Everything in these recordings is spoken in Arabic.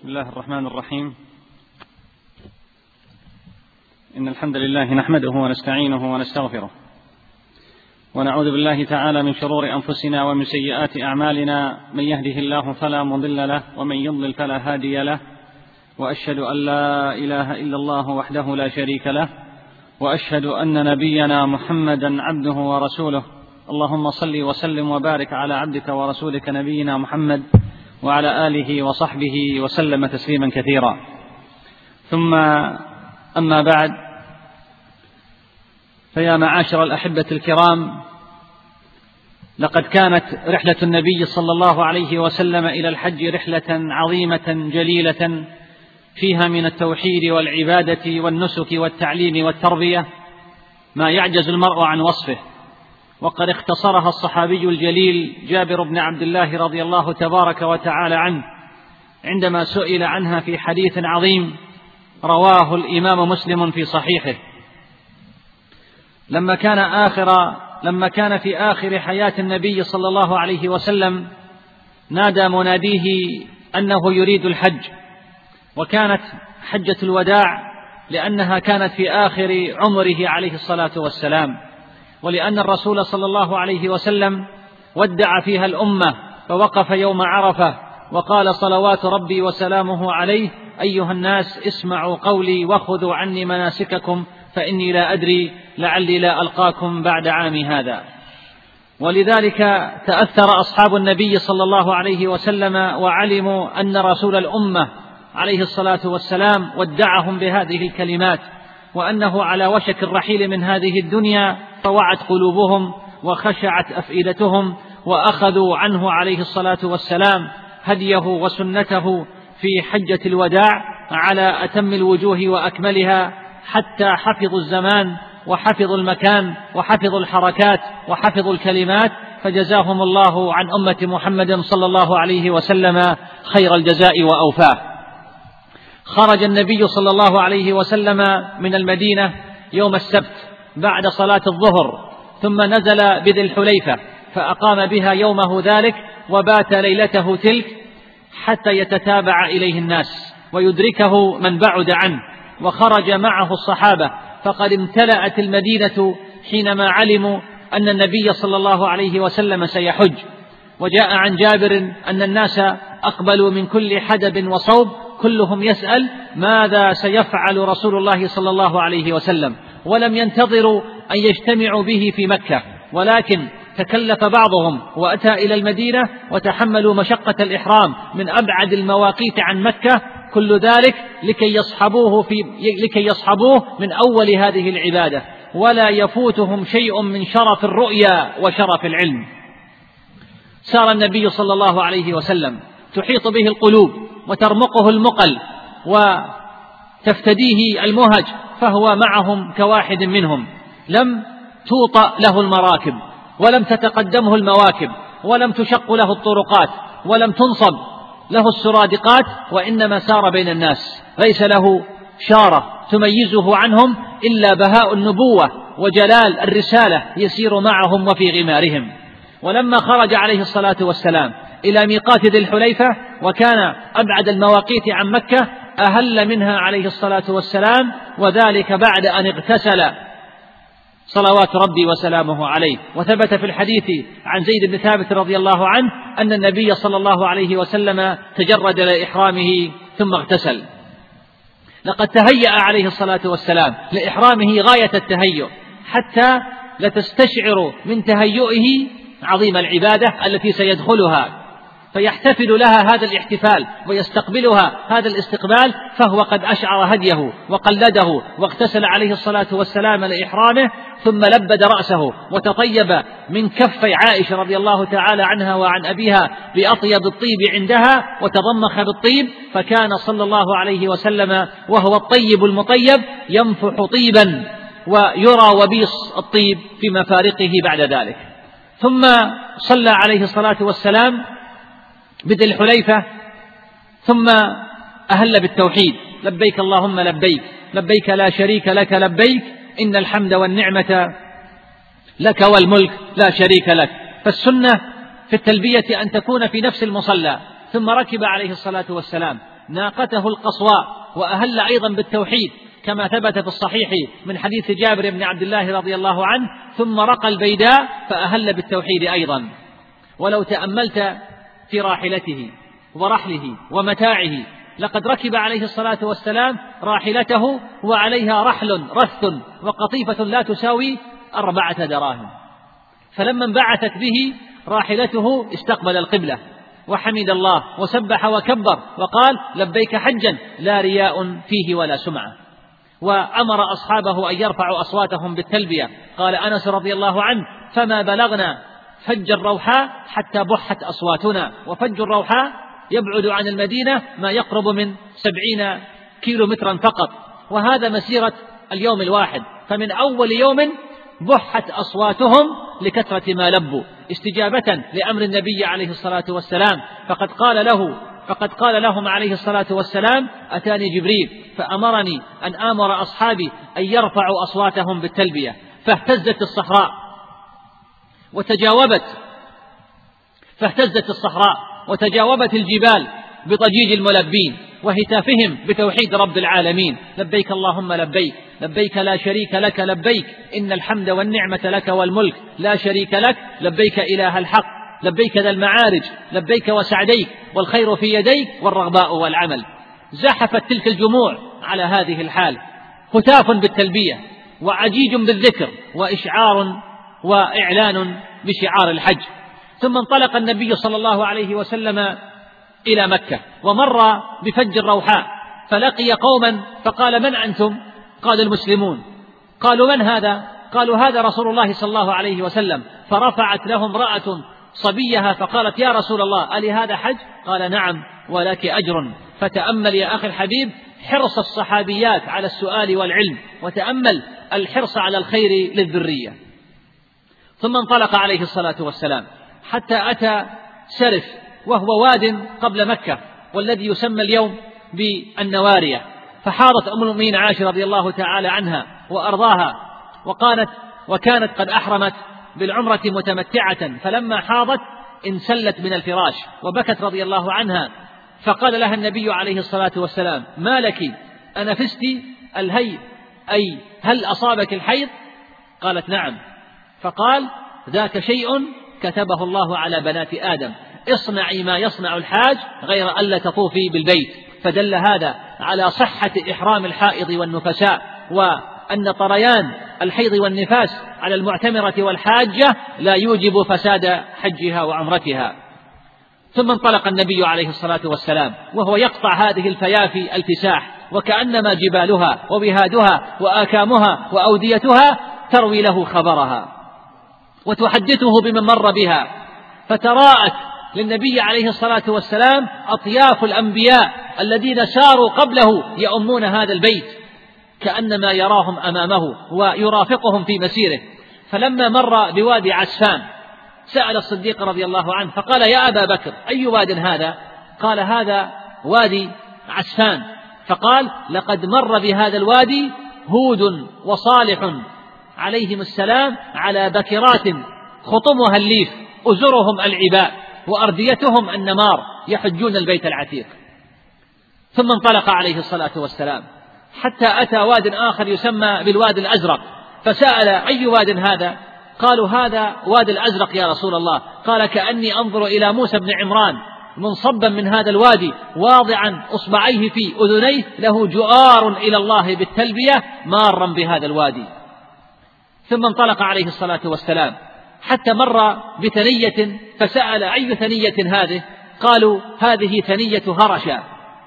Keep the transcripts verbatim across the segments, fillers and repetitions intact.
بسم الله الرحمن الرحيم. إن الحمد لله نحمده ونستعينه ونستغفره ونعوذ بالله تعالى من شرور أنفسنا ومن سيئات أعمالنا، من يهده الله فلا مضل له ومن يضلل فلا هادي له، وأشهد أن لا إله إلا الله وحده لا شريك له، وأشهد أن نبينا محمدا عبده ورسوله. اللهم صل وسلم وبارك على عبدك ورسولك نبينا محمد وعلى آله وصحبه وسلم تسليما كثيرا. ثم أما بعد، فيا معاشر الأحبة الكرام، لقد كانت رحلة النبي صلى الله عليه وسلم إلى الحج رحلة عظيمة جليلة فيها من التوحيد والعبادة والنسك والتعليم والتربية ما يعجز المرء عن وصفه، وقد اختصرها الصحابي الجليل جابر بن عبد الله رضي الله تبارك وتعالى عنه عندما سئل عنها في حديث عظيم رواه الإمام مسلم في صحيحه. لما كان آخر لما كان في آخر حياة النبي صلى الله عليه وسلم نادى مناديه أنه يريد الحج، وكانت حجة الوداع لأنها كانت في آخر عمره عليه الصلاة والسلام، ولأن الرسول صلى الله عليه وسلم ودع فيها الأمة، فوقف يوم عرفة وقال صلوات ربي وسلامه عليه: أيها الناس اسمعوا قولي وخذوا عني مناسككم فإني لا أدري لعلي لا ألقاكم بعد عامي هذا. ولذلك تأثر أصحاب النبي صلى الله عليه وسلم وعلموا أن رسول الأمة عليه الصلاة والسلام ودعهم بهذه الكلمات، وأنه على وشك الرحيل من هذه الدنيا، فوعت قلوبهم وخشعت أفئدتهم، وأخذوا عنه عليه الصلاة والسلام هديه وسنته في حجة الوداع على أتم الوجوه وأكملها، حتى حفظوا الزمان وحفظوا المكان وحفظوا الحركات وحفظوا الكلمات، فجزاهم الله عن أمة محمد صلى الله عليه وسلم خير الجزاء وأوفاه. خرج النبي صلى الله عليه وسلم من المدينة يوم السبت بعد صلاة الظهر، ثم نزل بذي الحليفة فأقام بها يومه ذلك وبات ليلته تلك حتى يتتابع إليه الناس ويدركه من بعد عنه، وخرج معه الصحابة، فقد امتلأت المدينة حينما علموا أن النبي صلى الله عليه وسلم سيحج. وجاء عن جابر أن الناس أقبلوا من كل حدب وصوب، كلهم يسأل ماذا سيفعل رسول الله صلى الله عليه وسلم، ولم ينتظروا أن يجتمعوا به في مكة، ولكن تكلف بعضهم وأتى إلى المدينة وتحملوا مشقة الإحرام من أبعد المواقيت عن مكة، كل ذلك لكي يصحبوه, في لكي يصحبوه من أول هذه العبادة، ولا يفوتهم شيء من شرف الرؤيا وشرف العلم. سار النبي صلى الله عليه وسلم تحيط به القلوب وترمقه المقل وتفتديه المهج، فهو معهم كواحد منهم، لم توطأ له المراكب ولم تتقدمه المواكب ولم تشق له الطرقات ولم تنصب له السرادقات، وإنما سار بين الناس، ليس له شارة تميزه عنهم إلا بهاء النبوة وجلال الرسالة يسير معهم وفي غمارهم. ولما خرج عليه الصلاة والسلام إلى ميقات ذي الحليفة، وكان أبعد المواقيت عن مكة، أهل منها عليه الصلاة والسلام، وذلك بعد أن اغتسل صلوات ربي وسلامه عليه. وثبت في الحديث عن زيد بن ثابت رضي الله عنه أن النبي صلى الله عليه وسلم تجرد لإحرامه ثم اغتسل. لقد تهيأ عليه الصلاة والسلام لإحرامه غاية التهيؤ، حتى لتستشعر من تهيئه عظيم العبادة التي سيدخلها، فيحتفل لها هذا الاحتفال ويستقبلها هذا الاستقبال، فهو قد أشعر هديه وقلده واغتسل عليه الصلاة والسلام لإحرامه، ثم لبد رأسه وتطيب من كفي عائشة رضي الله تعالى عنها وعن أبيها بأطيب الطيب عندها، وتضمخ بالطيب، فكان صلى الله عليه وسلم وهو الطيب المطيب ينفح طيبا ويرى وبيص الطيب في مفارقه بعد ذلك. ثم صلى عليه الصلاة والسلام بذي الحليفة، ثم أهل بالتوحيد: لبيك اللهم لبيك، لبيك لا شريك لك لبيك، إن الحمد والنعمة لك والملك لا شريك لك. فالسنة في التلبية أن تكون في نفس المصلى، ثم ركب عليه الصلاة والسلام ناقته القصواء، وأهل أيضا بالتوحيد كما ثبت في الصحيح من حديث جابر بن عبد الله رضي الله عنه، ثم رقى البيداء فأهل بالتوحيد أيضا. ولو تأملت في راحلته ورحله ومتاعه، لقد ركب عليه الصلاة والسلام راحلته وعليها رحل رث وقطيفة لا تساوي أربعة دراهم، فلما انبعثت به راحلته استقبل القبلة وحمد الله وسبح وكبر وقال لبيك حجا لا رياء فيه ولا سمعة، وأمر أصحابه أن يرفعوا أصواتهم بالتلبية. قال أنس رضي الله عنه فما بلغنا فج الروحاء حتى بحت أصواتنا، وفج الروحاء يبعد عن المدينة ما يقرب من سبعين كيلو مترا فقط، وهذا مسيرة اليوم الواحد، فمن أول يوم بحت أصواتهم لكثرة ما لبوا استجابة لأمر النبي عليه الصلاة والسلام. فقد قال له فقد قال لهم عليه الصلاة والسلام أتاني جبريل فأمرني أن آمر أصحابي أن يرفعوا أصواتهم بالتلبية، فاهتزت الصحراء وتجاوبت فاهتزت الصحراء وتجاوبت الجبال بضجيج الملبين وهتافهم بتوحيد رب العالمين. لبيك اللهم لبيك، لبيك لا شريك لك لبيك، إن الحمد والنعمة لك والملك لا شريك لك، لبيك إله الحق، لبيك ذا المعارج، لبيك وسعديك، والخير في يديك والرغباء والعمل. زحفت تلك الجموع على هذه الحال، هتاف بالتلبية وعجيج بالذكر وإشعار وإعلان بشعار الحج. ثم انطلق النبي صلى الله عليه وسلم إلى مكة ومر بفج الروحاء، فلقي قوما فقال من أنتم؟ قال المسلمون. قالوا من هذا؟ قالوا هذا رسول الله صلى الله عليه وسلم. فرفعت لهم امرأة صبيها فقالت يا رسول الله ألي هذا حج؟ قال نعم ولك أجر. فتأمل يا أخي الحبيب حرص الصحابيات على السؤال والعلم، وتأمل الحرص على الخير للذرية. ثم انطلق عليه الصلاة والسلام حتى أتى سرف، وهو واد قبل مكة والذي يسمى اليوم بالنوارية. فحاضت أم المؤمنين عائشة رضي الله تعالى عنها وأرضاها وقالت وكانت قد أحرمت بالعمرة متمتعة، فلما حاضت انسلت من الفراش وبكت رضي الله عنها. فقال لها النبي عليه الصلاة والسلام ما لك أنفست الهي، أي هل أصابك الحيض؟ قالت نعم. فقال ذاك شيء كتبه الله على بنات آدم، اصنعي ما يصنع الحاج غير ألا تطوفي بالبيت. فدل هذا على صحة إحرام الحائض والنفساء، وأن طريان الحيض والنفاس على المعتمرة والحاجة لا يوجب فساد حجها وعمرتها. ثم انطلق النبي عليه الصلاة والسلام وهو يقطع هذه الفيافي الفساح، وكأنما جبالها وبهادها وآكامها وأوديتها تروي له خبرها وتحدثه بمن مر بها. فتراءت للنبي عليه الصلاة والسلام أطياف الأنبياء الذين ساروا قبله يؤمون هذا البيت، كأنما يراهم أمامه ويرافقهم في مسيره. فلما مر بوادي عسفان سأل الصديق رضي الله عنه فقال يا أبا بكر أي واد هذا؟ قال هذا وادي عسفان. فقال لقد مر بهذا الوادي هود وصالح عليهم السلام على بكرات خطمها الليف أزرهم العباء وأرديتهم النمار يحجون البيت العتيق. ثم انطلق عليه الصلاة والسلام حتى أتى واد آخر يسمى بالواد الأزرق، فسأل أي واد هذا؟ قالوا هذا واد الأزرق يا رسول الله. قال كأني أنظر إلى موسى بن عمران منصبا من هذا الوادي واضعا أصبعيه في أذنيه له جؤار إلى الله بالتلبية مارا بهذا الوادي. ثم انطلق عليه الصلاة والسلام حتى مر بثنية فسأل أي ثنية هذه؟ قالوا هذه ثنية هرشا.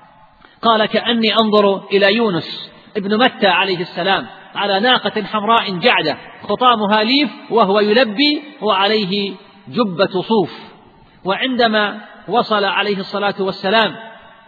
قال كأني أنظر إلى يونس ابن متى عليه السلام على ناقة حمراء جعدة خطامها ليف وهو يلبي وعليه جبة صوف. وعندما وصل عليه الصلاة والسلام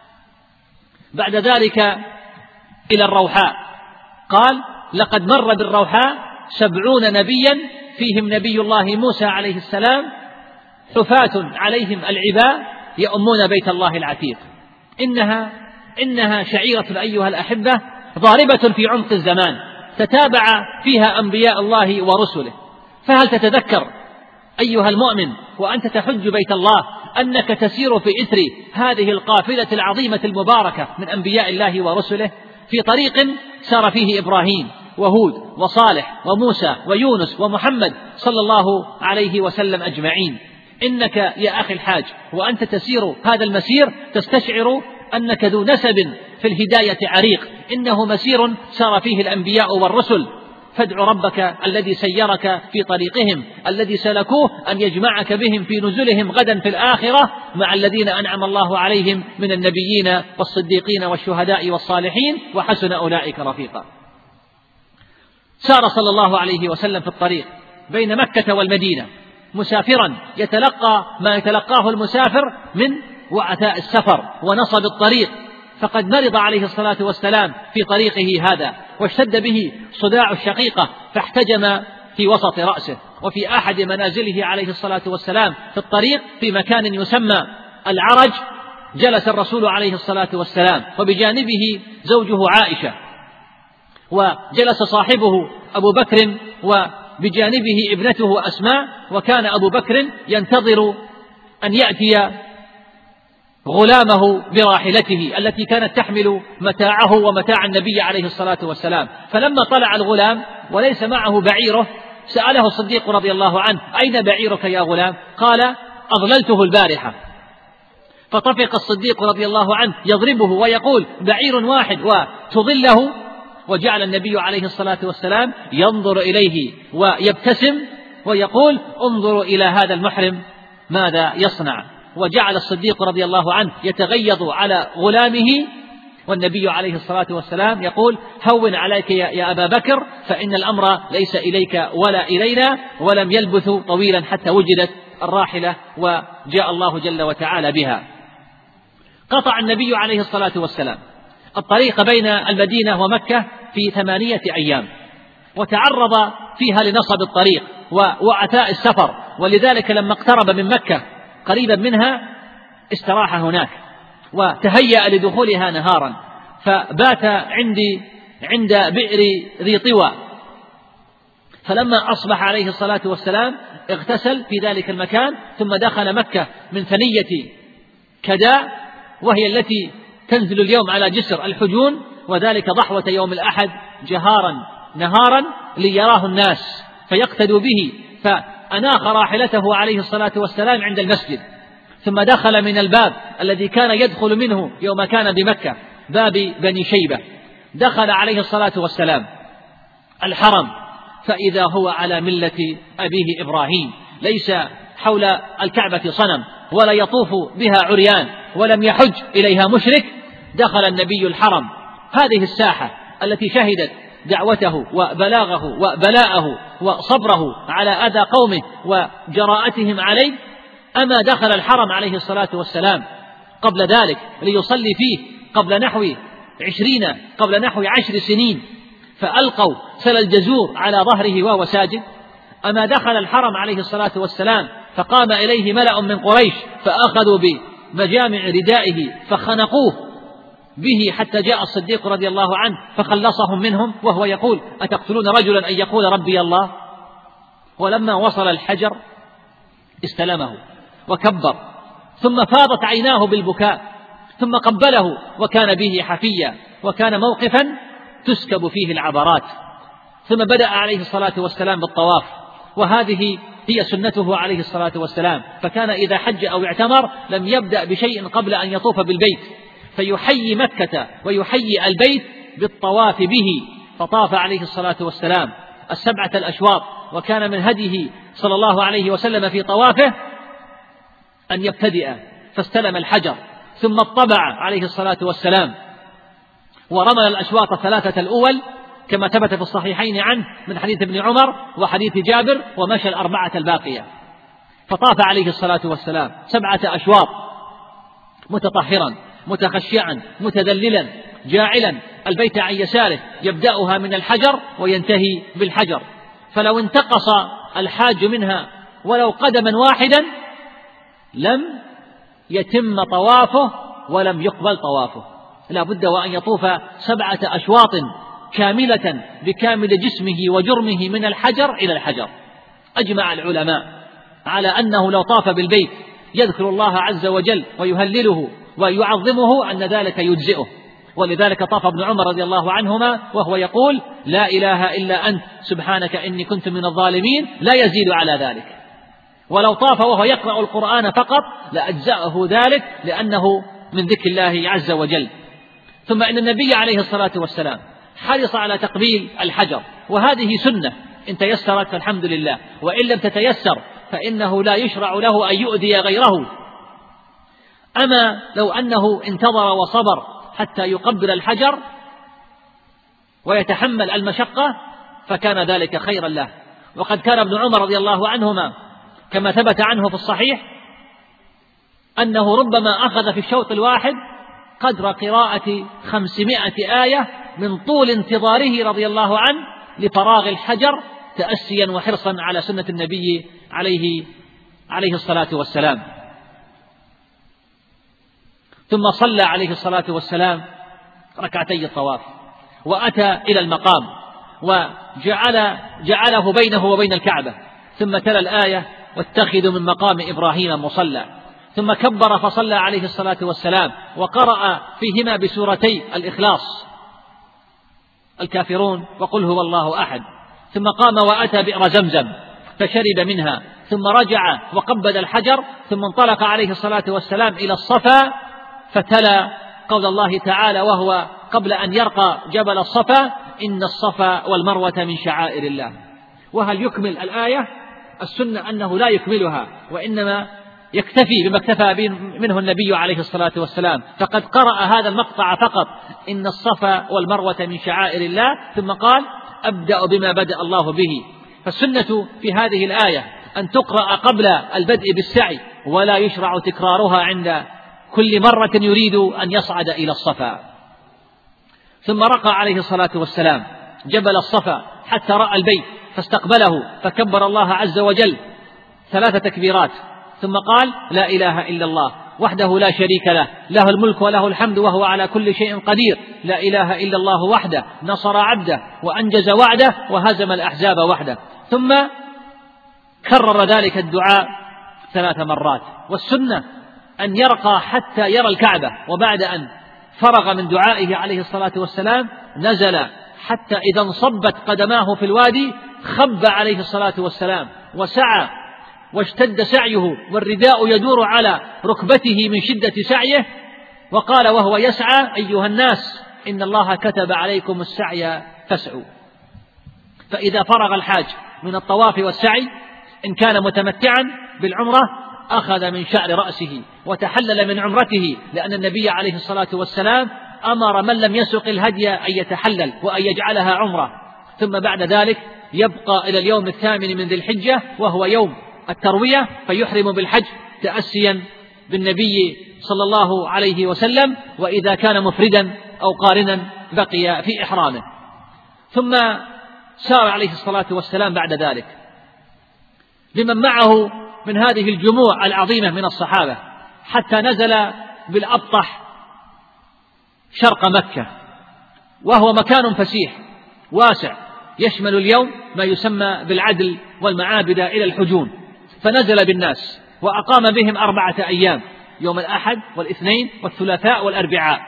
بعد ذلك إلى الروحاء قال لقد مر بالروحاء سبعون نبيا فيهم نبي الله موسى عليه السلام حفاة عليهم العباء يؤمون بيت الله العتيق. إنها إنها شعيرة أيها الأحبة ضاربة في عمق الزمان تتابع فيها أنبياء الله ورسله. فهل تتذكر أيها المؤمن وأنت تحج بيت الله أنك تسير في إثر هذه القافلة العظيمة المباركة من أنبياء الله ورسله في طريق سار فيه إبراهيم وهود وصالح وموسى ويونس ومحمد صلى الله عليه وسلم أجمعين. إنك يا أخي الحاج وأنت تسير هذا المسير تستشعر أنك ذو نسب في الهداية عريق، إنه مسير سار فيه الأنبياء والرسل، فادع ربك الذي سيرك في طريقهم الذي سلكوه أن يجمعك بهم في نزلهم غدا في الآخرة مع الذين أنعم الله عليهم من النبيين والصديقين والشهداء والصالحين وحسن أولئك رفيقا. سار صلى الله عليه وسلم في الطريق بين مكة والمدينة مسافرا يتلقى ما يتلقاه المسافر من وعثاء السفر ونصب الطريق، فقد مرض عليه الصلاة والسلام في طريقه هذا واشتد به صداع الشقيقة فاحتجم في وسط رأسه. وفي أحد منازله عليه الصلاة والسلام في الطريق في مكان يسمى العرج جلس الرسول عليه الصلاة والسلام وبجانبه زوجه عائشة، وجلس صاحبه أبو بكر وبجانبه ابنته أسماء، وكان أبو بكر ينتظر أن يأتي غلامه براحلته التي كانت تحمل متاعه ومتاع النبي عليه الصلاة والسلام. فلما طلع الغلام وليس معه بعيره سأله الصديق رضي الله عنه: أين بعيرك يا غلام؟ قال: أضللته البارحة. فطفق الصديق رضي الله عنه يضربه ويقول: بعير واحد وتضله؟ وجعل النبي عليه الصلاة والسلام ينظر إليه ويبتسم ويقول: انظروا إلى هذا المحرم ماذا يصنع. وجعل الصديق رضي الله عنه يتغيظ على غلامه، والنبي عليه الصلاة والسلام يقول: هون عليك يا أبا بكر فإن الأمر ليس إليك ولا إلينا. ولم يلبثوا طويلا حتى وجدت الراحلة وجاء الله جل وتعالى بها. قطع النبي عليه الصلاة والسلام الطريق بين المدينة ومكة في ثمانية أيام، وتعرض فيها لنصب الطريق ووعثاء السفر، ولذلك لما اقترب من مكة قريبا منها استراح هناك وتهيأ لدخولها نهارا، فبات عندي عند بئر ذي طوى. فلما أصبح عليه الصلاة والسلام اغتسل في ذلك المكان، ثم دخل مكة من ثنية كداء، وهي التي تنزل اليوم على جسر الحجون، وذلك ضحوة يوم الأحد جهارا نهارا ليراه الناس فيقتدوا به. فأناخ راحلته عليه الصلاة والسلام عند المسجد، ثم دخل من الباب الذي كان يدخل منه يوم كان بمكة، باب بني شيبة. دخل عليه الصلاة والسلام الحرم فإذا هو على ملة أبيه إبراهيم، ليس حول الكعبة صنم ولا يطوف بها عريان ولم يحج إليها مشرك. دخل النبي الحرم، هذه الساحة التي شهدت دعوته وبلاغه وبلاءه وصبره على أذى قومه وجراءتهم عليه. أما دخل الحرم عليه الصلاة والسلام قبل ذلك ليصلي فيه قبل نحو عشرين قبل نحو عشر سنين فألقوا سل الجزور على ظهره وهو ساجد؟ أما دخل الحرم عليه الصلاة والسلام فقام إليه ملأ من قريش فأخذوا بمجامع ردائه فخنقوه به حتى جاء الصديق رضي الله عنه فخلصهم منهم وهو يقول: أتقتلون رجلا أن يقول ربي الله؟ ولما وصل الحجر استلمه وكبر، ثم فاضت عيناه بالبكاء، ثم قبله وكان به حفيا، وكان موقفا تسكب فيه العبرات. ثم بدأ عليه الصلاة والسلام بالطواف، وهذه هي سنته عليه الصلاة والسلام، فكان إذا حج أو اعتمر لم يبدأ بشيء قبل أن يطوف بالبيت، فيحيي مكة ويحيي البيت بالطواف به. فطاف عليه الصلاة والسلام السبعة الأشواط، وكان من هديه صلى الله عليه وسلم في طوافه أن يبتدئ، فاستلم الحجر ثم اطبع عليه الصلاة والسلام ورمل الأشواط الثلاثة الأول كما ثبت في الصحيحين عنه من حديث ابن عمر وحديث جابر، ومشى الأربعة الباقية. فطاف عليه الصلاة والسلام سبعة أشواط متطهرا متخشعا متذللا جاعلا البيت عن يساره، يبدأها من الحجر وينتهي بالحجر، فلو انتقص الحاج منها ولو قدما واحدا لم يتم طوافه ولم يقبل طوافه. لا بد وأن يطوف سبعة أشواط كاملة بكامل جسمه وجرمه من الحجر إلى الحجر. أجمع العلماء على أنه لو طاف بالبيت يذكر الله عز وجل ويهلله ويعظمه أن ذلك يجزئه. ولذلك طاف ابن عمر رضي الله عنهما وهو يقول: لا إله إلا أنت سبحانك إني كنت من الظالمين، لا يزيد على ذلك. ولو طاف وهو يقرأ القرآن فقط لأجزأه ذلك، لأنه من ذكر الله عز وجل. ثم إن النبي عليه الصلاة والسلام حرص على تقبيل الحجر، وهذه سنة إن تيسرت فالحمد لله، وإن لم تتيسر فإنه لا يشرع له أن يؤذي غيره. أما لو أنه انتظر وصبر حتى يقبل الحجر ويتحمل المشقة فكان ذلك خيرا له. وقد كان ابن عمر رضي الله عنهما كما ثبت عنه في الصحيح أنه ربما أخذ في الشوط الواحد قدر قراءة خمسمائة آية من طول انتظاره رضي الله عنه لفراغ الحجر، تأسيا وحرصا على سنة النبي عليه عليه الصلاة والسلام. ثم صلى عليه الصلاة والسلام ركعتي الطواف، وأتى إلى المقام وجعل جعله بينه وبين الكعبة، ثم تلا الآية: واتخذوا من مقام إبراهيم مصلى. ثم كبر فصلى عليه الصلاة والسلام، وقرأ فيهما بسورتي الإخلاص: الكافرون وقل هو الله أحد. ثم قام وأتى بئر زمزم فشرب منها، ثم رجع وقبل الحجر، ثم انطلق عليه الصلاة والسلام إلى الصفا فتلا قول الله تعالى وهو قبل أن يرقى جبل الصفا: إن الصفا والمروة من شعائر الله. وهل يكمل الآية؟ السنة أنه لا يكملها، وإنما يكتفي بما اكتفى منه النبي عليه الصلاة والسلام، فقد قرأ هذا المقطع فقط: إن الصفا والمروة من شعائر الله، ثم قال: أبدأ بما بدأ الله به. فالسنة في هذه الآية أن تقرأ قبل البدء بالسعي، ولا يشرع تكرارها عند كل مرة يريد أن يصعد إلى الصفا. ثم رقى عليه الصلاة والسلام جبل الصفا حتى رأى البيت فاستقبله، فكبر الله عز وجل ثلاث تكبيرات، ثم قال: لا إله إلا الله وحده لا شريك له، له الملك وله الحمد وهو على كل شيء قدير، لا إله إلا الله وحده نصر عبده وأنجز وعده وهزم الأحزاب وحده. ثم كرر ذلك الدعاء ثلاث مرات. والسنة أن يرقى حتى يرى الكعبة، وبعد أن فرغ من دعائه عليه الصلاة والسلام نزل حتى إذا انصبت قدماه في الوادي خب عليه الصلاة والسلام وسعى واشتد سعيه، والرداء يدور على ركبته من شدة سعيه، وقال وهو يسعى: أيها الناس إن الله كتب عليكم السعي فاسعوا. فإذا فرغ الحاج من الطواف والسعي إن كان متمتعا بالعمرة أخذ من شعر رأسه وتحلل من عمرته، لأن النبي عليه الصلاة والسلام أمر من لم يسق الهدي أن يتحلل وأن يجعلها عمرة. ثم بعد ذلك يبقى إلى اليوم الثامن من ذي الحجة وهو يوم التروية فيحرم بالحج تأسيا بالنبي صلى الله عليه وسلم، وإذا كان مفردا أو قارنا بقي في إحرامه. ثم سار عليه الصلاة والسلام بعد ذلك لمن معه من هذه الجموع العظيمة من الصحابة حتى نزل بالأبطح شرق مكة، وهو مكان فسيح واسع يشمل اليوم ما يسمى بالعدل والمعابد إلى الحجون، فنزل بالناس وأقام بهم أربعة أيام، يوم الأحد والاثنين والثلاثاء والأربعاء،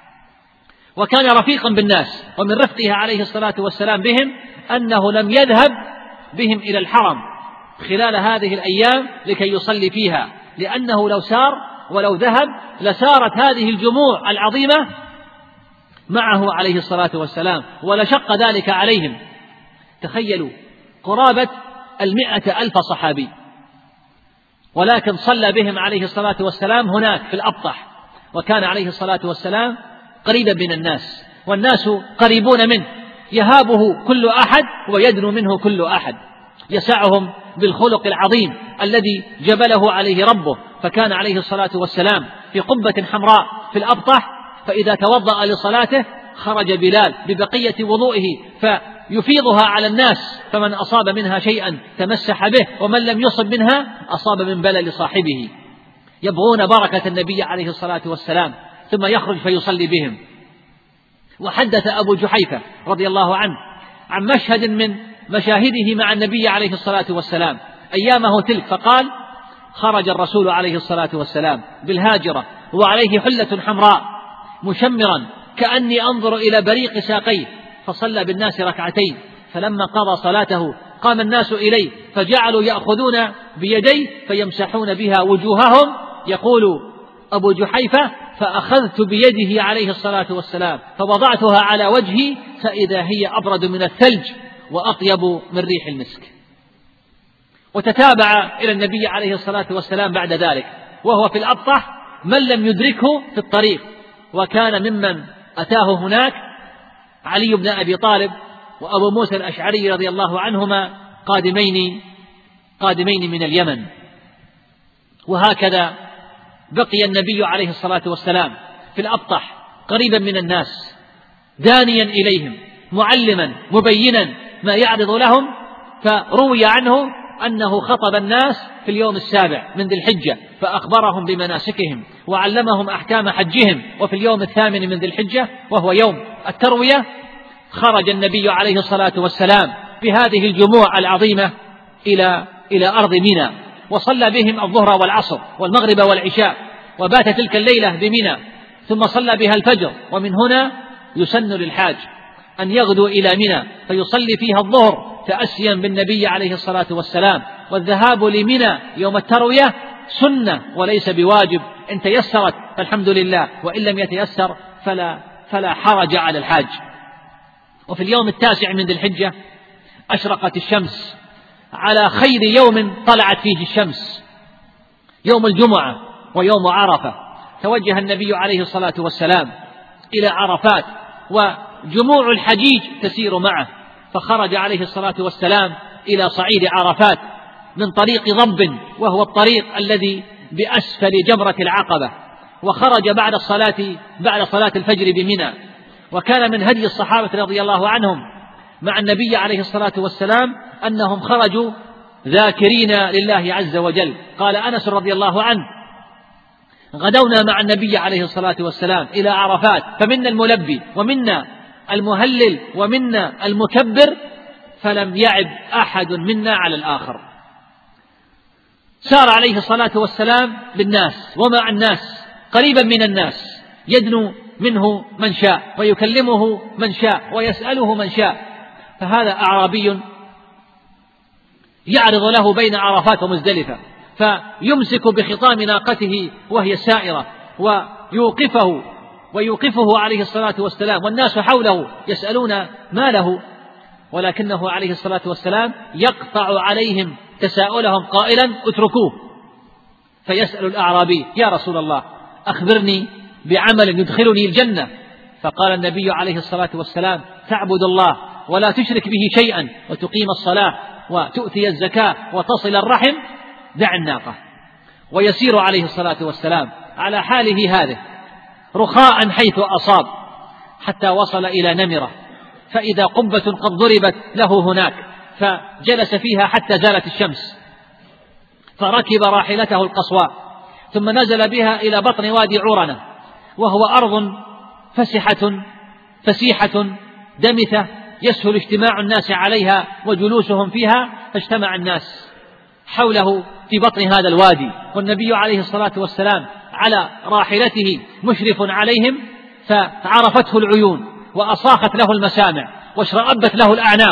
وكان رفيقا بالناس. ومن رفقه عليه الصلاة والسلام بهم أنه لم يذهب بهم إلى الحرم خلال هذه الأيام لكي يصلي فيها، لأنه لو سار ولو ذهب لسارت هذه الجموع العظيمة معه عليه الصلاة والسلام ولشق ذلك عليهم. تخيلوا قرابة المئة ألف صحابي، ولكن صلى بهم عليه الصلاة والسلام هناك في الأبطح، وكان عليه الصلاة والسلام قريبا من الناس والناس قريبون منه، يهابه كل أحد ويدنو منه كل أحد، يسعهم بالخلق العظيم الذي جبله عليه ربه. فكان عليه الصلاة والسلام في قبة حمراء في الأبطح، فإذا توضأ لصلاته خرج بلال ببقية وضوئه فيفيضها على الناس، فمن أصاب منها شيئا تمسح به، ومن لم يصب منها أصاب من بلل صاحبه، يبغون بركة النبي عليه الصلاة والسلام، ثم يخرج فيصلي بهم. وحدث أبو جحيفة رضي الله عنه عن مشهد من مشاهده مع النبي عليه الصلاة والسلام أيامه تلك، فقال: خرج الرسول عليه الصلاة والسلام بالهاجرة وعليه حلة حمراء مشمرا كأني أنظر إلى بريق ساقيه، فصلى بالناس ركعتين، فلما قضى صلاته قام الناس إليه فجعلوا يأخذون بيديه فيمسحون بها وجوههم. يقول أبو جحيفة: فأخذت بيده عليه الصلاة والسلام فوضعتها على وجهي فإذا هي أبرد من الثلج وأطيب من ريح المسك. وتتابع إلى النبي عليه الصلاة والسلام بعد ذلك وهو في الأبطح من لم يدركه في الطريق، وكان ممن أتاه هناك علي بن أبي طالب وأبو موسى الأشعري رضي الله عنهما قادمين قادمين من اليمن. وهكذا بقي النبي عليه الصلاة والسلام في الأبطح قريبا من الناس، دانيا إليهم، معلما مبينا ما يعرض لهم. فروي عنه أنه خطب الناس في اليوم السابع من ذي الحجة فأخبرهم بمناسكهم وعلمهم أحكام حجهم. وفي اليوم الثامن من ذي الحجة وهو يوم التروية خرج النبي عليه الصلاة والسلام بهذه الجموع العظيمة إلى إلى أرض منى، وصلى بهم الظهر والعصر والمغرب والعشاء، وبات تلك الليلة بمنى، ثم صلى بها الفجر. ومن هنا يسن للحاج أن يغدو إلى منى فيصلي فيها الظهر تأسيا بالنبي عليه الصلاة والسلام. والذهاب لمنى يوم التروية سنة وليس بواجب، إن تيسرت فالحمد لله، وإن لم يتيسر فلا, فلا حرج على الحاج. وفي اليوم التاسع من ذي الحجة أشرقت الشمس على خير يوم طلعت فيه الشمس، يوم الجمعة ويوم عرفة. توجه النبي عليه الصلاة والسلام إلى عرفات وجموع الحجيج تسير معه، فخرج عليه الصلاة والسلام إلى صعيد عرفات من طريق ضب وهو الطريق الذي بأسفل جمرة العقبة، وخرج بعد الصلاة بعد صلاة الفجر بمنى. وكان من هدي الصحابة رضي الله عنهم مع النبي عليه الصلاة والسلام أنهم خرجوا ذاكرين لله عز وجل. قال أنس رضي الله عنه: غدونا مع النبي عليه الصلاة والسلام إلى عرفات فمنا الملبي ومنا المهلل ومنا المكبر فلم يعب أحد منا على الآخر. سار عليه الصلاة والسلام بالناس ومع الناس قريبا من الناس، يدنو منه من شاء ويكلمه من شاء ويسأله من شاء. فهذا أعرابي يعرض له بين عرفات ومزدلفة فيمسك بخطام ناقته وهي سائرة ويوقفه ويوقفه عليه الصلاة والسلام، والناس حوله يسألون ما له، ولكنه عليه الصلاة والسلام يقطع عليهم تساؤلهم قائلا: اتركوه. فيسأل الأعرابي: يا رسول الله أخبرني بعمل يدخلني الجنة. فقال النبي عليه الصلاة والسلام: تعبد الله ولا تشرك به شيئا وتقيم الصلاة وتؤتي الزكاة وتصل الرحم، دع الناقة. ويسير عليه الصلاة والسلام على حاله هذه رخاء حيث أصاب حتى وصل إلى نمرة، فإذا قبة قد ضربت له هناك فجلس فيها حتى زالت الشمس، فركب راحلته القصواء ثم نزل بها إلى بطن وادي عورنة، وهو أرض فسحة فسيحة دمثة يسهل اجتماع الناس عليها وجلوسهم فيها. فاجتمع الناس حوله في بطن هذا الوادي، والنبي عليه الصلاة والسلام على راحلته مشرف عليهم، فعرفته العيون وأصاخت له المسامع واشرأبت له الأعناق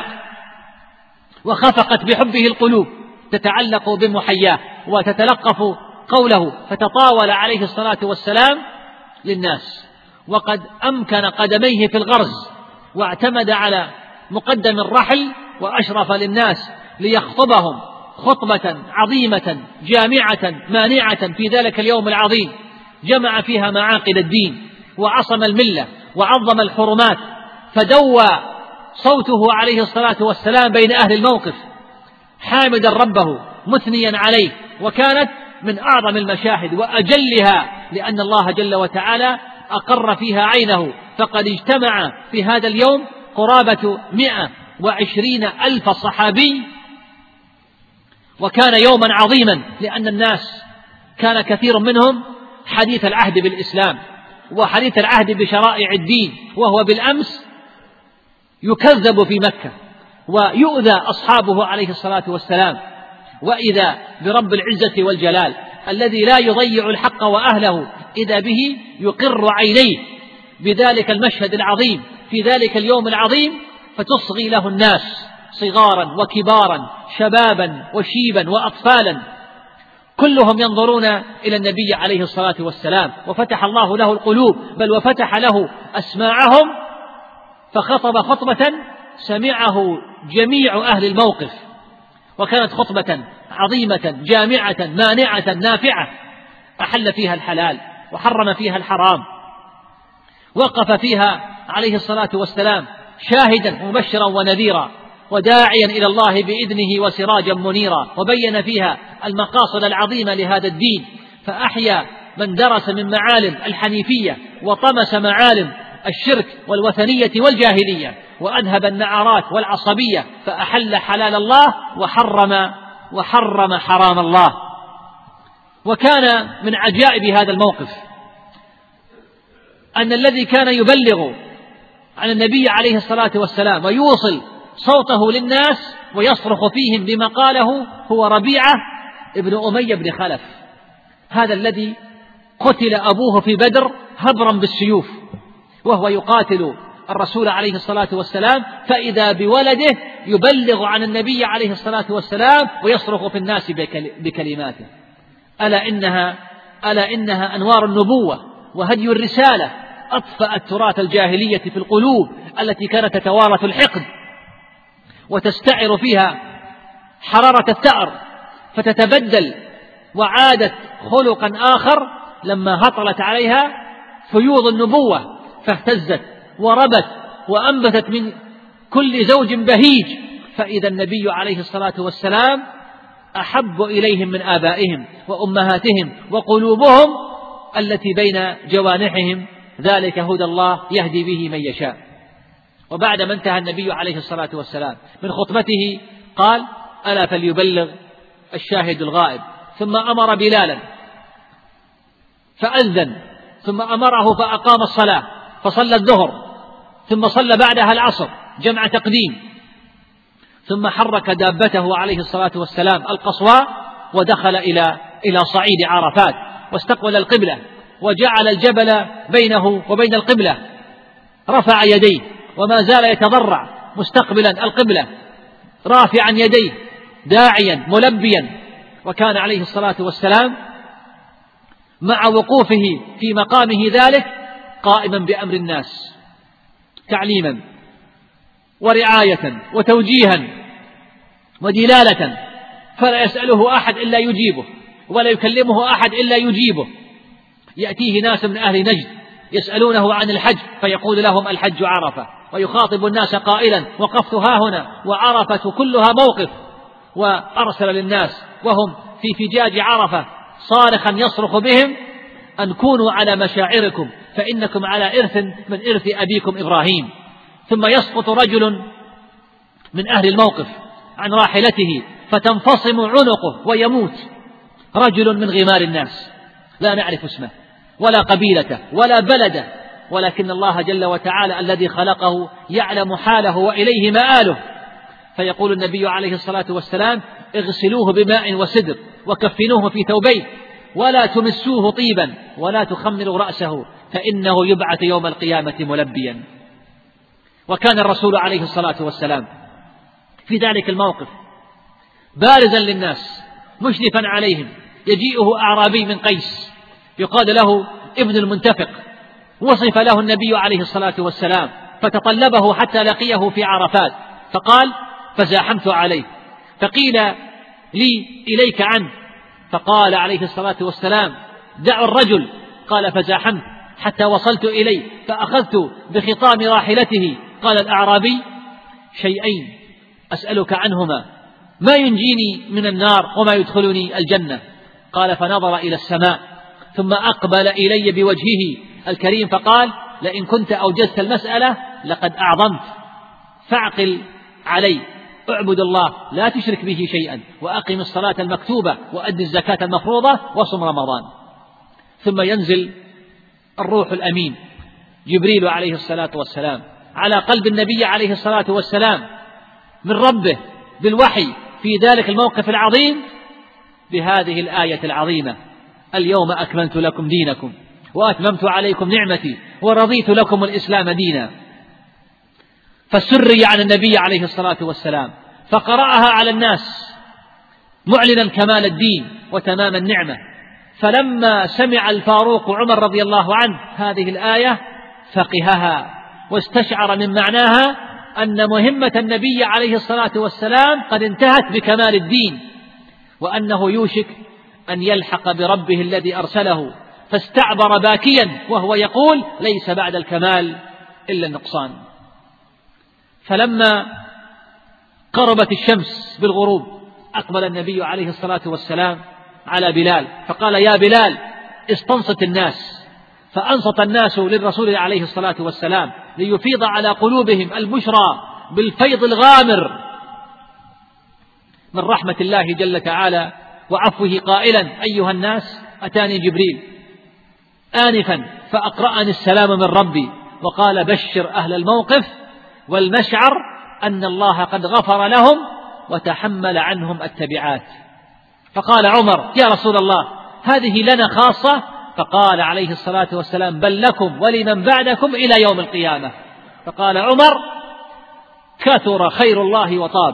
وخفقت بحبه القلوب تتعلق بمحياه وتتلقف قوله، فتطاول عليه الصلاة والسلام للناس وقد أمكن قدميه في الغرز واعتمد على مقدم الرحل وأشرف للناس ليخطبهم خطبة عظيمة جامعة مانعة في ذلك اليوم العظيم، جمع فيها معاقد الدين وعصم الملة وعظم الحرمات، فدوى صوته عليه الصلاة والسلام بين أهل الموقف حامدا ربه مثنيا عليه. وكانت من أعظم المشاهد وأجلها لأن الله جل وتعالى أقر فيها عينه، فقد اجتمع في هذا اليوم قرابة مئة وعشرين ألف صحابي، وكان يوما عظيما لأن الناس كان كثير منهم حديث العهد بالإسلام وحديث العهد بشرائع الدين، وهو بالأمس يكذب في مكة ويؤذى أصحابه عليه الصلاة والسلام وإذا برب العزة والجلال الذي لا يضيع الحق وأهله إذا به يقر عينيه بذلك المشهد العظيم في ذلك اليوم العظيم، فتصغي له الناس صغارا وكبارا، شبابا وشيبا وأطفالا، كلهم ينظرون إلى النبي عليه الصلاة والسلام، وفتح الله له القلوب، بل وفتح له أسماعهم، فخطب خطبة سمعه جميع أهل الموقف، وكانت خطبة عظيمة جامعة مانعة نافعة، أحل فيها الحلال وحرم فيها الحرام، وقف فيها عليه الصلاة والسلام شاهدا مبشرا ونذيرا وداعيا إلى الله بإذنه وسراجا منيرا، وبين فيها المقاصد العظيمة لهذا الدين، فأحيا من درس من معالم الحنيفية وطمس معالم الشرك والوثنية والجاهلية، وأذهب النعرات والعصبية، فأحل حلال الله وحرم وحرم حرام الله. وكان من عجائب هذا الموقف أن الذي كان يبلغ عن النبي عليه الصلاة والسلام ويوصل صوته للناس ويصرخ فيهم بما قاله هو ربيعة ابن أمية بن خلف، هذا الذي قتل أبوه في بدر هبرا بالسيوف وهو يقاتل الرسول عليه الصلاة والسلام، فإذا بولده يبلغ عن النبي عليه الصلاة والسلام ويصرخ في الناس بكلماته. ألا إنها, ألا إنها أنوار النبوة وهدي الرسالة، أطفأت تراث الجاهلية في القلوب التي كانت تتوارث الحقد وتستعر فيها حرارة الثأر، فتتبدل وعادت خلقا آخر لما هطلت عليها فيوض النبوة، فاهتزت وربت وأنبتت من كل زوج بهيج، فإذا النبي عليه الصلاة والسلام أحب إليهم من آبائهم وأمهاتهم، وقلوبهم التي بين جوانحهم ذلك هدى الله يهدي به من يشاء. وبعد ما انتهى النبي عليه الصلاة والسلام من خطبته قال: ألا فليبلغ الشاهد الغائب، ثم أمر بلالا فأذن، ثم أمره فأقام الصلاة فصلى الظهر، ثم صلى بعدها العصر جمع تقديم، ثم حرك دابته عليه الصلاة والسلام القصواء ودخل إلى إلى صعيد عرفات واستقبل القبلة، وجعل الجبل بينه وبين القبلة، رفع يديه وما زال يتضرع مستقبلا القبلة رافعا يديه داعيا ملبيا. وكان عليه الصلاة والسلام مع وقوفه في مقامه ذلك قائما بأمر الناس تعليما ورعاية وتوجيها ودلالة، فلا يسأله أحد إلا يجيبه، ولا يكلمه أحد إلا يجيبه. يأتيه ناس من أهل نجد يسألونه عن الحج فيقول لهم: الحج عرفة، ويخاطب الناس قائلا: وقفت ها هنا وعرفة كلها موقف. وأرسل للناس وهم في فجاج عرفة صارخا يصرخ بهم: أن كونوا على مشاعركم فإنكم على إرث من إرث أبيكم إبراهيم. ثم يسقط رجل من أهل الموقف عن راحلته فتنفصم عنقه ويموت، رجل من غمار الناس لا نعرف اسمه ولا قبيلته ولا بلده، ولكن الله جل وتعالى الذي خلقه يعلم حاله وإليه مآله. فيقول النبي عليه الصلاة والسلام: اغسلوه بماء وسدر وكفنوه في ثوبين ولا تمسوه طيبا ولا تخمروا رأسه فإنه يبعث يوم القيامة ملبيا. وكان الرسول عليه الصلاة والسلام في ذلك الموقف بارزا للناس مشرفا عليهم، يجيئه أعرابي من قيس يقال له ابن المنتفق، وصف له النبي عليه الصلاة والسلام فتطلبه حتى لقيه في عرفات، فقال: فزاحمت عليه فقيل لي: إليك عنه، فقال عليه الصلاة والسلام: دعوا الرجل. قال: فزاحمت حتى وصلت إليه فأخذت بخطام راحلته. قال الأعرابي: شيئين أسألك عنهما ما ينجيني من النار وما يدخلني الجنة. قال: فنظر إلى السماء ثم أقبل إلي بوجهه الكريم فقال: لئن كنت أوجزت المسألة لقد أعظمت، فاعقل علي، اعبد الله لا تشرك به شيئا، وأقم الصلاة المكتوبة، وأد الزكاة المفروضة، وصم رمضان. ثم ينزل الروح الأمين جبريل عليه الصلاة والسلام على قلب النبي عليه الصلاة والسلام من ربه بالوحي في ذلك الموقف العظيم بهذه الآية العظيمة: اليوم أكملت لكم دينكم وأتممت عليكم نعمتي ورضيت لكم الإسلام دينا. فسري عن النبي عليه الصلاة والسلام فقرأها على الناس معلنا كمال الدين وتمام النعمة. فلما سمع الفاروق عمر رضي الله عنه هذه الآية فقهها واستشعر من معناها أن مهمة النبي عليه الصلاة والسلام قد انتهت بكمال الدين، وأنه يوشك أن يلحق بربه الذي أرسله، فاستعبر باكيا وهو يقول: ليس بعد الكمال إلا النقصان. فلما قربت الشمس بالغروب أقبل النبي عليه الصلاة والسلام على بلال فقال: يا بلال استنصت الناس. فأنصت الناس للرسول عليه الصلاة والسلام ليفيض على قلوبهم البشرى بالفيض الغامر من رحمة الله جل تعالى وعفوه، قائلا: أيها الناس، أتاني جبريل آنفا فأقرأني السلام من ربي وقال: بشر أهل الموقف والمشعر أن الله قد غفر لهم وتحمل عنهم التبعات. فقال عمر: يا رسول الله، هذه لنا خاصة؟ فقال عليه الصلاة والسلام: بل لكم ولمن بعدكم إلى يوم القيامة. فقال عمر: كثر خير الله وطاب.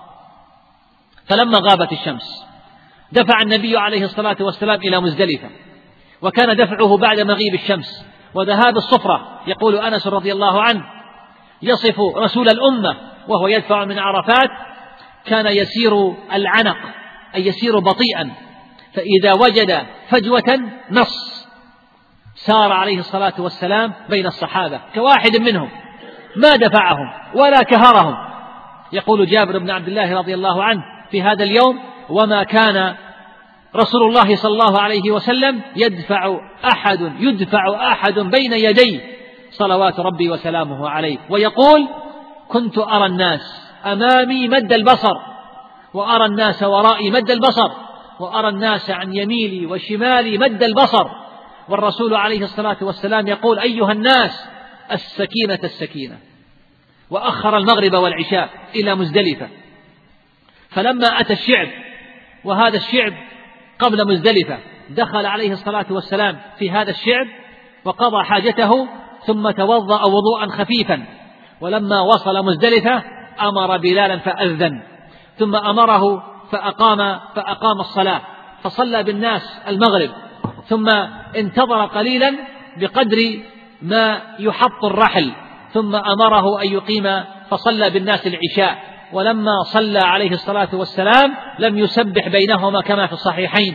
فلما غابت الشمس دفع النبي عليه الصلاة والسلام إلى مزدلفة، وكان دفعه بعد مغيب الشمس وذهاب الصفرة. يقول أنس رضي الله عنه يصف رسول الأمة وهو يدفع من عرفات: كان يسير العنق، أي يسير بطيئا، فإذا وجد فجوة نص سار عليه الصلاة والسلام بين الصحابة كواحد منهم، ما دفعهم ولا كهرهم. يقول جابر بن عبد الله رضي الله عنه في هذا اليوم: وما كان رسول الله صلى الله عليه وسلم يدفع أحد يدفع أحد بين يديه صلوات ربي وسلامه عليه. ويقول: كنت أرى الناس أمامي مد البصر، وأرى الناس ورائي مد البصر، وأرى الناس عن يميني وشمالي مد البصر. والرسول عليه الصلاة والسلام يقول: أيها الناس، السكينة السكينة. وأخر المغرب والعشاء إلى مزدلفة. فلما أتى الشعب، وهذا الشعب قبل مزدلفة، دخل عليه الصلاة والسلام في هذا الشعب وقضى حاجته ثم توضأ وضوءا خفيفا. ولما وصل مزدلفة أمر بلالا فأذن، ثم أمره فأقام, فأقام الصلاة، فصلى بالناس المغرب، ثم انتظر قليلا بقدر ما يحط الرحل، ثم أمره أن يقيم فصلى بالناس العشاء. ولما صلى عليه الصلاة والسلام لم يسبح بينهما كما في الصحيحين،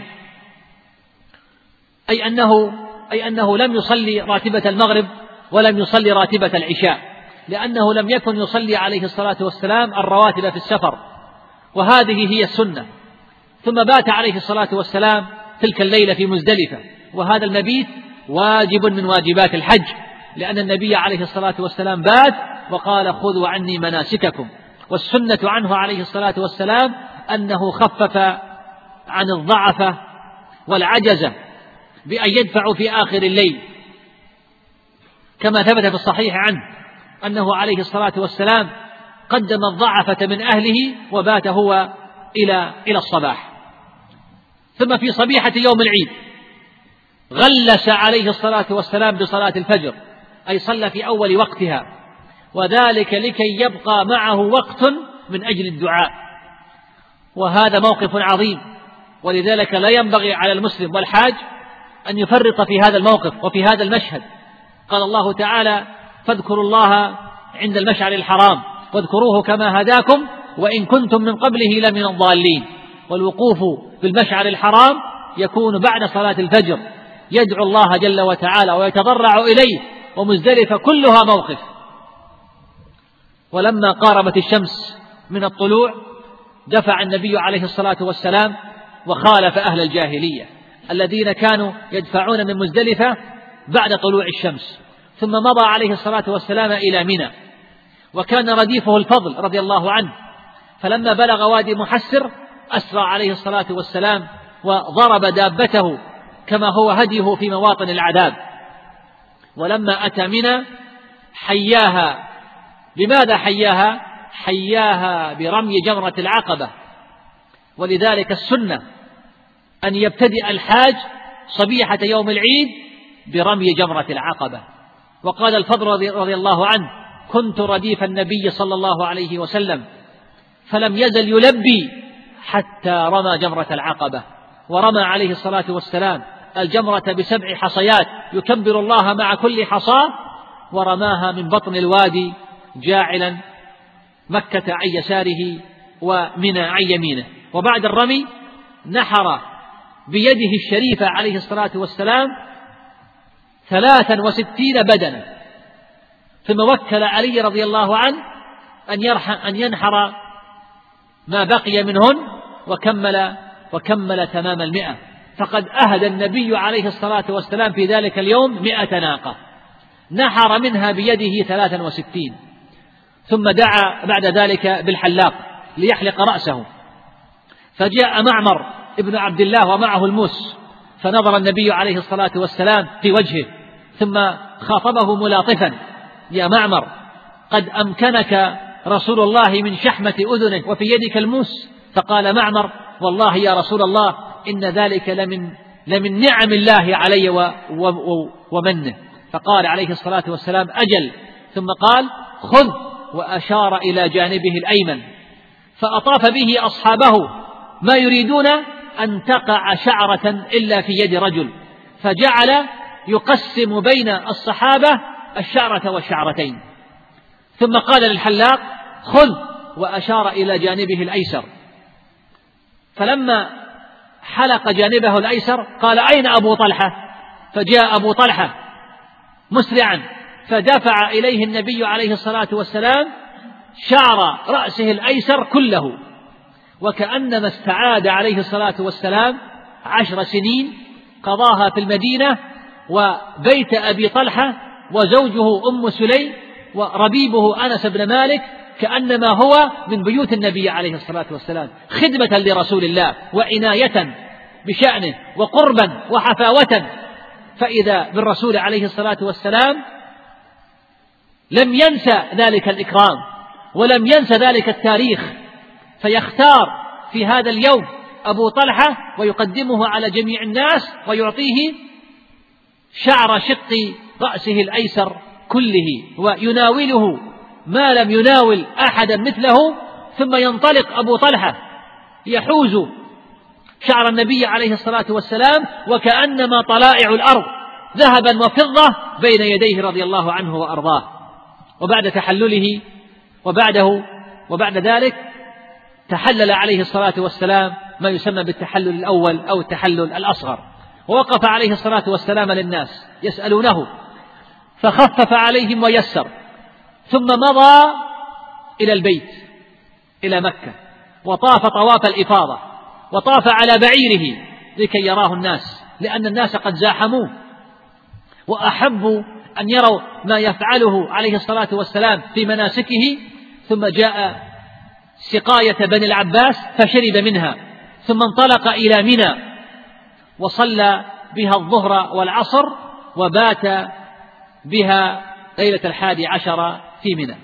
أي أنه, أي أنه لم يصلي راتبة المغرب ولم يصلي راتبة العشاء، لأنه لم يكن يصلي عليه الصلاة والسلام الرواتب في السفر، وهذه هي السنة. ثم بات عليه الصلاة والسلام تلك الليلة في مزدلفة، وهذا المبيت واجب من واجبات الحج، لأن النبي عليه الصلاة والسلام بات وقال: خذوا عني مناسككم. والسنة عنه عليه الصلاة والسلام أنه خفف عن الضعف والعجزة بأن يدفع في آخر الليل، كما ثبت في الصحيح عنه أنه عليه الصلاة والسلام قدم الضعفة من أهله وبات هو إلى إلى الصباح. ثم في صبيحة يوم العيد غلس عليه الصلاة والسلام بصلاة الفجر، أي صلى في أول وقتها، وذلك لكي يبقى معه وقت من أجل الدعاء. وهذا موقف عظيم، ولذلك لا ينبغي على المسلم والحاج أن يفرط في هذا الموقف وفي هذا المشهد. قال الله تعالى: فاذكروا الله عند المشعر الحرام واذكروه كما هداكم وإن كنتم من قبله لمن الضالين. والوقوف بالمشعر الحرام يكون بعد صلاة الفجر، يدعو الله جل وتعالى ويتضرع إليه، ومزدلفة كلها موقف. ولما قاربت الشمس من الطلوع دفع النبي عليه الصلاة والسلام وخالف أهل الجاهلية الذين كانوا يدفعون من مزدلفة بعد طلوع الشمس، ثم مضى عليه الصلاة والسلام إلى منى. وكان رديفه الفضل رضي الله عنه، فلما بلغ وادي محسر أسرع عليه الصلاة والسلام وضرب دابته كما هو هديه في مواطن العذاب. ولما أتى منى حياها. بماذا حياها؟ حياها برمي جمرة العقبة، ولذلك السنة أن يبتدئ الحاج صبيحة يوم العيد برمي جمرة العقبة. وقال الفضل رضي الله عنه: كنت رديف النبي صلى الله عليه وسلم فلم يزل يلبي حتى رمى جمرة العقبة. ورمى عليه الصلاة والسلام الجمرة بسبع حصيات يكبر الله مع كل حصاة، ورماها من بطن الوادي جاعلا مكة عن يساره ومنى عن يمينه. وبعد الرمي نحر بيده الشريفة عليه الصلاة والسلام ثلاثا وستين بدنة، ثم وكل علي رضي الله عنه أن, أن ينحر ما بقي منهن وكمل, وكمل تمام المئة. فقد أهدى النبي عليه الصلاة والسلام في ذلك اليوم مئة ناقة، نحر منها بيده ثلاثا وستين. ثم دعا بعد ذلك بالحلاق ليحلق رأسه، فجاء معمر ابن عبد الله ومعه الموس، فنظر النبي عليه الصلاة والسلام في وجهه ثم خاطبه ملاطفا: يا معمر، قد أمكنك رسول الله من شحمة أذنه وفي يدك الموس. فقال معمر: والله يا رسول الله إن ذلك لمن, لمن نعم الله علي و و و ومنه. فقال عليه الصلاة والسلام: أجل. ثم قال: خذ، وأشار إلى جانبه الأيمن، فأطاف به أصحابه ما يريدون أن تقع شعرة إلا في يد رجل، فجعل يقسم بين الصحابة الشعرة والشعرتين. ثم قال للحلاق: خذ، وأشار إلى جانبه الأيسر. فلما حلق جانبه الأيسر قال: أين أبو طلحة؟ فجاء أبو طلحة مسرعا فدفع إليه النبي عليه الصلاة والسلام شعر رأسه الأيسر كله، وكأنما استعاد عليه الصلاة والسلام عشر سنين قضاها في المدينة، وبيت أبي طلحة وزوجه أم سليم وربيبه أنس بن مالك كأنما هو من بيوت النبي عليه الصلاة والسلام، خدمة لرسول الله وعناية بشأنه وقربا وحفاوة. فإذا بالرسول عليه الصلاة والسلام لم ينسى ذلك الإكرام ولم ينسى ذلك التاريخ، فيختار في هذا اليوم أبو طلحة ويقدمه على جميع الناس ويعطيه شعر شق رأسه الأيسر كله، ويناوله ما لم يناول أحدا مثله. ثم ينطلق أبو طلحة يحوز شعر النبي عليه الصلاة والسلام وكأنما طلائع الأرض ذهبا وفضة بين يديه رضي الله عنه وأرضاه. وبعد تحلله وبعده وبعد ذلك تحلل عليه الصلاة والسلام ما يسمى بالتحلل الأول أو التحلل الأصغر، ووقف عليه الصلاة والسلام للناس يسألونه فخفف عليهم ويسر، ثم مضى إلى البيت إلى مكة وطاف طواف الإفاضة، وطاف على بعيره لكي يراه الناس، لأن الناس قد زاحموه وأحبوا أن يروا ما يفعله عليه الصلاة والسلام في مناسكه. ثم جاء سقاية بني العباس فشرب منها، ثم انطلق إلى منى وصلى بها الظهر والعصر، وبات بها ليلة الحادي عشر في منى.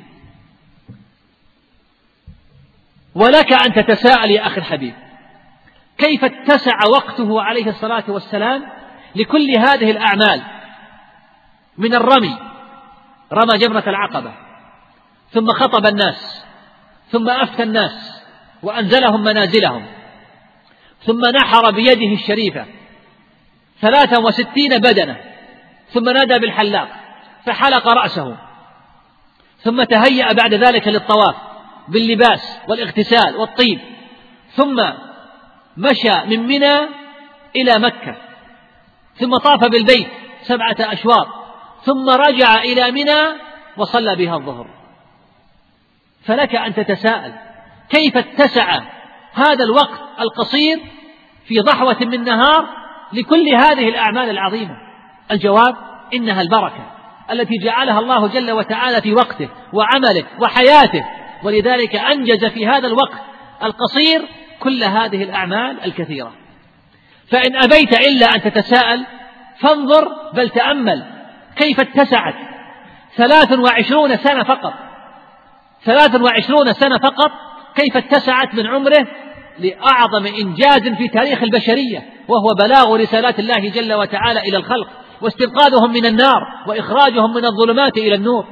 ولك أن تتساءل يا أخي الحبيب، كيف اتسع وقته عليه الصلاة والسلام لكل هذه الأعمال من الرمي، رمى جمرة العقبة، ثم خطب الناس، ثم أفتى الناس وأنزلهم منازلهم، ثم نحر بيده الشريفة ثلاثا وستين بدنة، ثم نادى بالحلاق فحلق رأسه، ثم تهيأ بعد ذلك للطواف باللباس والاغتسال والطيب، ثم مشى من منى إلى مكة، ثم طاف بالبيت سبعة أشواط، ثم رجع إلى منى وصلى بها الظهر. فلك أن تتساءل كيف اتسع هذا الوقت القصير في ضحوة من نهار لكل هذه الأعمال العظيمة؟ الجواب: إنها البركة التي جعلها الله جل وتعالى في وقته وعمله وحياته، ولذلك أنجز في هذا الوقت القصير كل هذه الأعمال الكثيرة. فإن أبيت إلا أن تتساءل فانظر بل تأمل كيف اتسعت ثلاث وعشرون سنة فقط، ثلاث وعشرون سنة فقط، كيف اتسعت من عمره لأعظم إنجاز في تاريخ البشرية، وهو بلاغ رسالات الله جل وتعالى إلى الخلق واستنقاذهم من النار وإخراجهم من الظلمات إلى النور.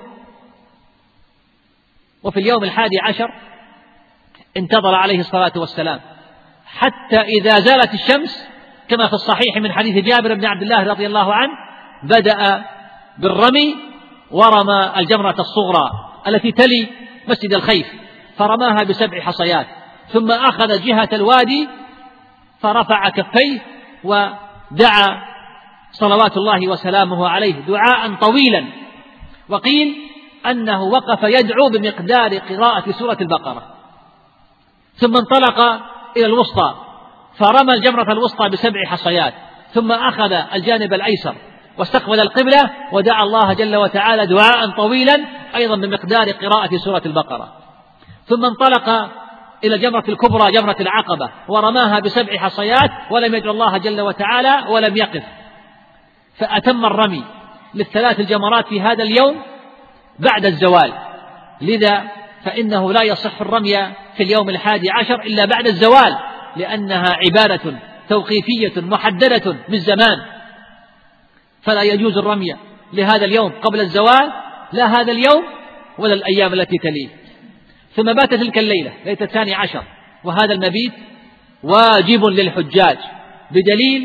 وفي اليوم الحادي عشر انتظر عليه الصلاة والسلام حتى إذا زالت الشمس كما في الصحيح من حديث جابر بن عبد الله رضي الله عنه، بدأ بالرمي ورمى الجمرة الصغرى التي تلي مسجد الخيف فرماها بسبع حصيات، ثم أخذ جهة الوادي فرفع كفيه ودعا صلوات الله وسلامه عليه دعاء طويلا، وقيل أنه وقف يدعو بمقدار قراءة سورة البقرة، ثم انطلق إلى الوسطى فرمى الجمرة الوسطى بسبع حصيات، ثم أخذ الجانب الأيسر واستقبل القبلة ودعا الله جل وتعالى دعاء طويلا أيضا بمقدار قراءة سورة البقرة، ثم انطلق إلى الجمرة الكبرى جمرة العقبة ورماها بسبع حصيات ولم يدع الله جل وتعالى ولم يقف، فأتم الرمي للثلاث الجمرات في هذا اليوم بعد الزوال. لذا فإنه لا يصح الرمي في اليوم الحادي عشر إلا بعد الزوال، لأنها عبادة توقيفية محددة بالزمان، فلا يجوز الرمي لهذا اليوم قبل الزوال، لا هذا اليوم ولا الأيام التي تليه. ثم بات تلك الليلة ليلة الثاني عشر، وهذا المبيت واجب للحجاج بدليل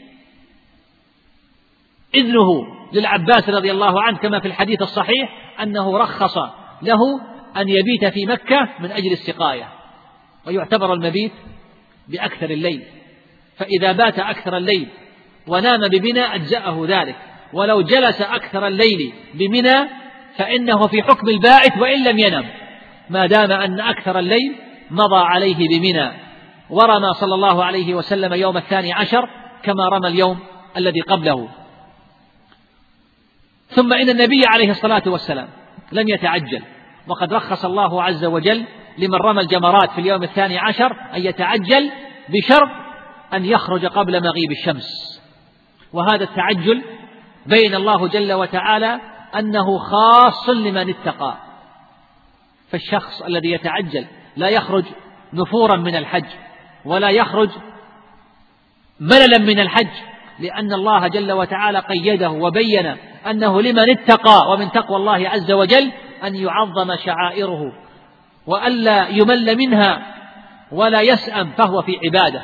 إذنه للعباس رضي الله عنه كما في الحديث الصحيح أنه رخص له أن يبيت في مكة من أجل السقاية، ويعتبر المبيت بأكثر الليل، فإذا بات أكثر الليل ونام بمنى أجزأه ذلك، ولو جلس أكثر الليل بمنى فإنه في حكم البائت وإن لم ينم، ما دام أن أكثر الليل مضى عليه بمنى. ورمى صلى الله عليه وسلم يوم الثاني عشر كما رمى اليوم الذي قبله. ثم إن النبي عليه الصلاة والسلام لم يتعجل، وقد رخص الله عز وجل لمن رمى الجمرات في اليوم الثاني عشر أن يتعجل بشرط أن يخرج قبل مغيب الشمس، وهذا التعجل بين الله جل وتعالى أنه خاص لمن اتقى، فالشخص الذي يتعجل لا يخرج نفورا من الحج ولا يخرج مللا من الحج، لأن الله جل وتعالى قيده وبين أنه لمن اتقى، ومن تقوى الله عز وجل أن يعظم شعائره وألا يمل منها ولا يسأم، فهو في عبادة.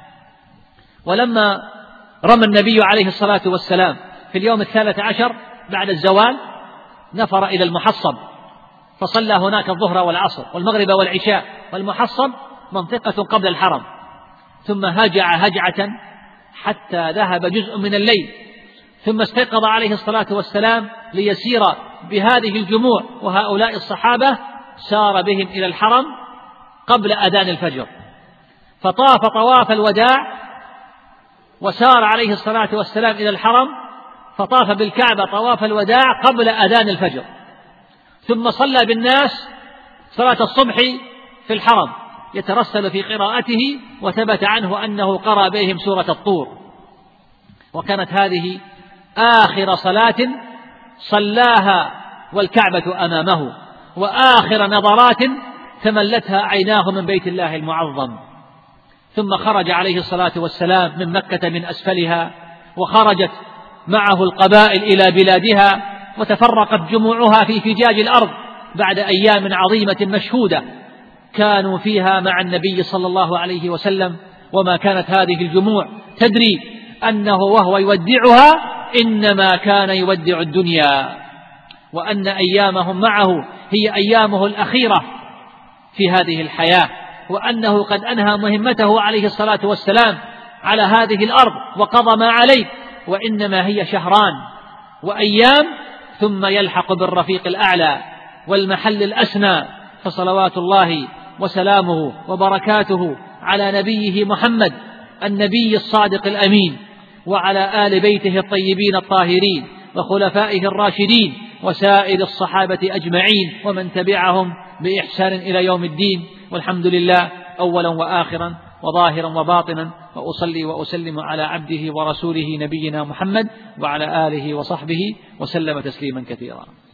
ولما رمى النبي عليه الصلاة والسلام في اليوم الثالث عشر بعد الزوال نفر إلى المحصب فصلى هناك الظهر والعصر والمغرب والعشاء، والمحصب منطقة قبل الحرم، ثم هجع هجعة حتى ذهب جزء من الليل، ثم استيقظ عليه الصلاة والسلام ليسير بهذه الجموع وهؤلاء الصحابة، سار بهم إلى الحرم قبل أذان الفجر، فطاف طواف الوداع وسار عليه الصلاة والسلام إلى الحرم فطاف بالكعبة طواف الوداع قبل أذان الفجر، ثم صلى بالناس صلاة الصبح في الحرم يترسل في قراءته، وثبت عنه أنه قرأ بهم سورة الطور. وكانت هذه آخر صلاة صلاها والكعبة أمامه، وآخر نظرات تملتها عيناه من بيت الله المعظم. ثم خرج عليه الصلاة والسلام من مكة من أسفلها، وخرجت معه القبائل إلى بلادها، وتفرقت جموعها في فجاج الأرض بعد أيام عظيمة مشهودة كانوا فيها مع النبي صلى الله عليه وسلم، وما كانت هذه الجموع تدري أنه وهو يودعها إنما كان يودع الدنيا، وأن أيامهم معه هي أيامه الأخيرة في هذه الحياة، وأنه قد أنهى مهمته عليه الصلاة والسلام على هذه الأرض وقضى ما عليه، وإنما هي شهران وأيام ثم يلحق بالرفيق الأعلى والمحل الأسنى. فصلوات الله وسلامه وبركاته على نبيه محمد النبي الصادق الأمين، وعلى آل بيته الطيبين الطاهرين وخلفائه الراشدين وسائر الصحابة أجمعين ومن تبعهم بإحسان إلى يوم الدين. والحمد لله أولا وآخرا وظاهرا وباطنا، وأصلي وأسلم على عبده ورسوله نبينا محمد وعلى آله وصحبه وسلم تسليما كثيرا.